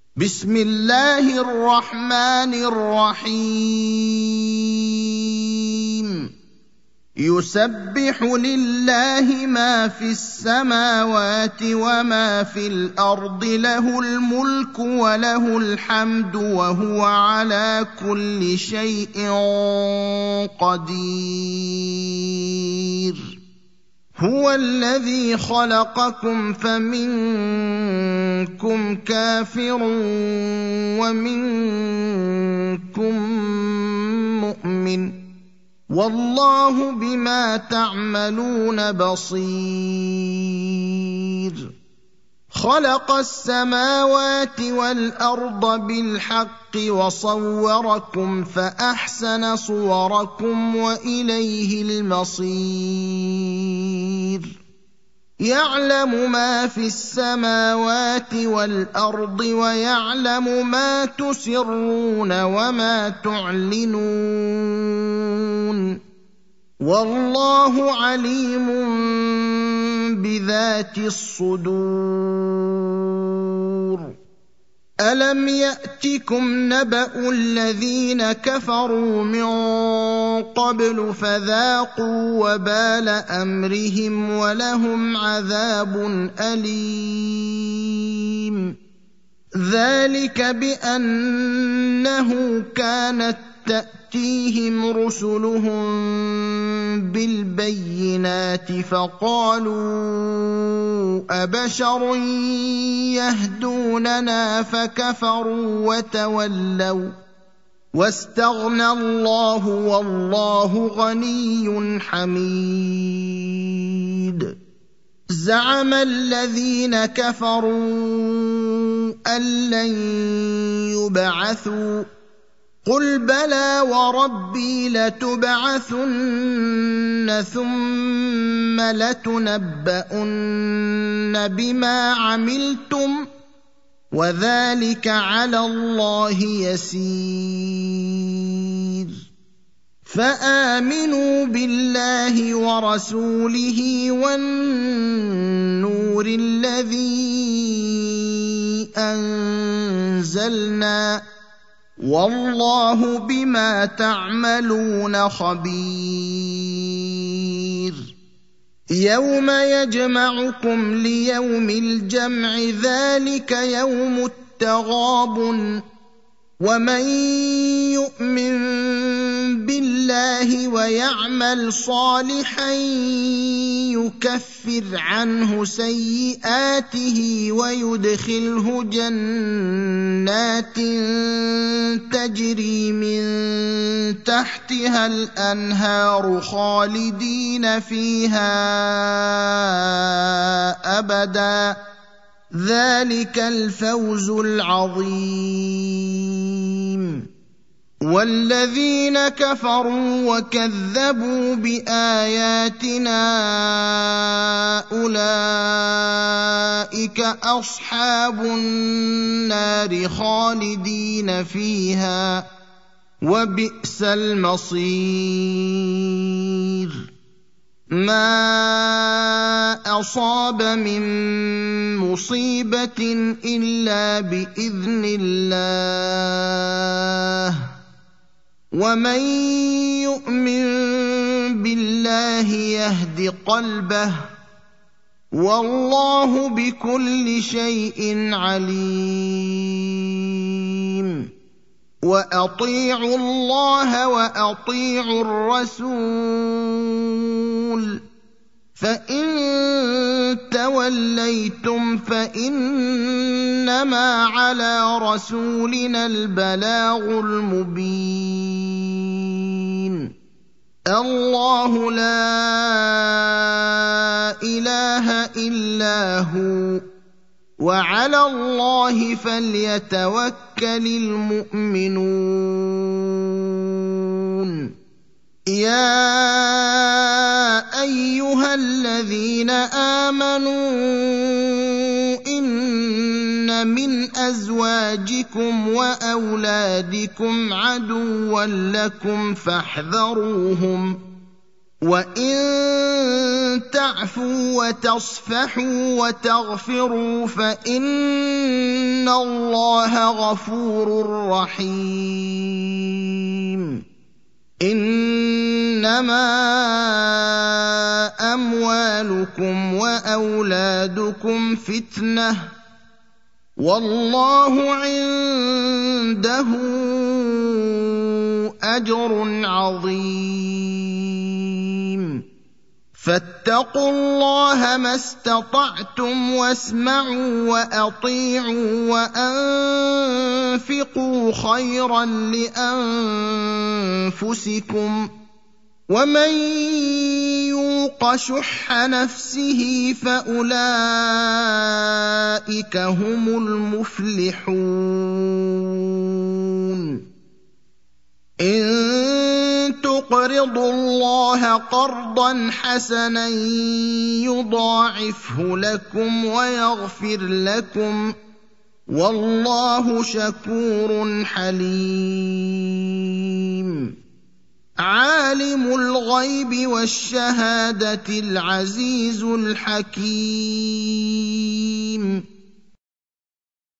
بسم الله الرحمن الرحيم يسبح لله ما في السماوات وما في الأرض له الملك وله الحمد وهو على كل شيء قدير هو الذي خلقكم فمنكم كافر ومنكم مؤمن والله بما تعملون بصير خلق السماوات والأرض بالحق وصوركم فأحسن صوركم وإليه المصير يعلم ما في السماوات والأرض ويعلم ما تسرون وما تعلنون والله عليم بذات الصدور ألم يأتكم نبأ الذين كفروا من قبل فذاقوا وبال أمرهم ولهم عذاب أليم ذلك بأنه كانت تأتيهم رسلهم بالبينات فقالوا أبشر يهدوننا فكفروا وتولوا واستغنى الله والله غني حميد زعم الذين كفروا أن لن يبعثوا قل بلى وربي لتبعثن ثم لتنبؤن بما عملتم وذلك على الله يسير فآمنوا بالله ورسوله والنور الذي أنزلنا والله بما تعملون خبير يوم يجمعكم ليوم الجمع ذلك يوم التغابن ومن يؤمن بالله ويعمل صالحا يكفر عنه سيئاته ويدخله جنات تجري من تحتها الأنهار خالدين فيها أبدا ذلك الفوز العظيم والذين كفروا وكذبوا بآياتنا أولئك أصحاب النار خالدين فيها وبئس المصير ما أصاب من مصيبة إلا بإذن الله ومن يؤمن بالله يهد قلبه والله بكل شيء عليم وأطيعوا الله وأطيعوا الرسول فإن توليتم فإنما على رسولنا البلاغ المبين الله لا إله إلا هو وعلى الله فليتوكل المؤمنون يا أيها الذين آمنوا إن من أزواجكم وأولادكم عدوا لكم فاحذروهم وَإِن تَعْفُوا وَتَصْفَحُوا وَتَغْفِرُوا فَإِنَّ اللَّهَ غَفُورٌ رَّحِيمٌ إِنَّمَا أَمْوَالُكُمْ وَأَوْلَادُكُمْ فِتْنَةٌ وَاللَّهُ عِندَهُ أَجْرٌ عَظِيمٌ فَاتَّقُوا اللَّهَ مَا اسْتَطَعْتُمْ وَاسْمَعُوا وَأَطِيعُوا وَأَنفِقُوا خَيْرًا لِّأَنفُسِكُمْ ۗ وَمَن يُوقَ شُحَّ نَفْسِهِ فَأُولَٰئِكَ هُمُ الْمُفْلِحُونَ إِن تُقْرِضُوا اللَّهَ قَرْضًا حَسَنًا يُضَاعِفْهُ لَكُمْ وَيَغْفِرْ لَكُمْ ۚ وَاللَّهُ شَكُورٌ حَلِيمٌ عَالِمُ الْغَيْبِ وَالشَّهَادَةِ الْعَزِيزُ الْحَكِيمُ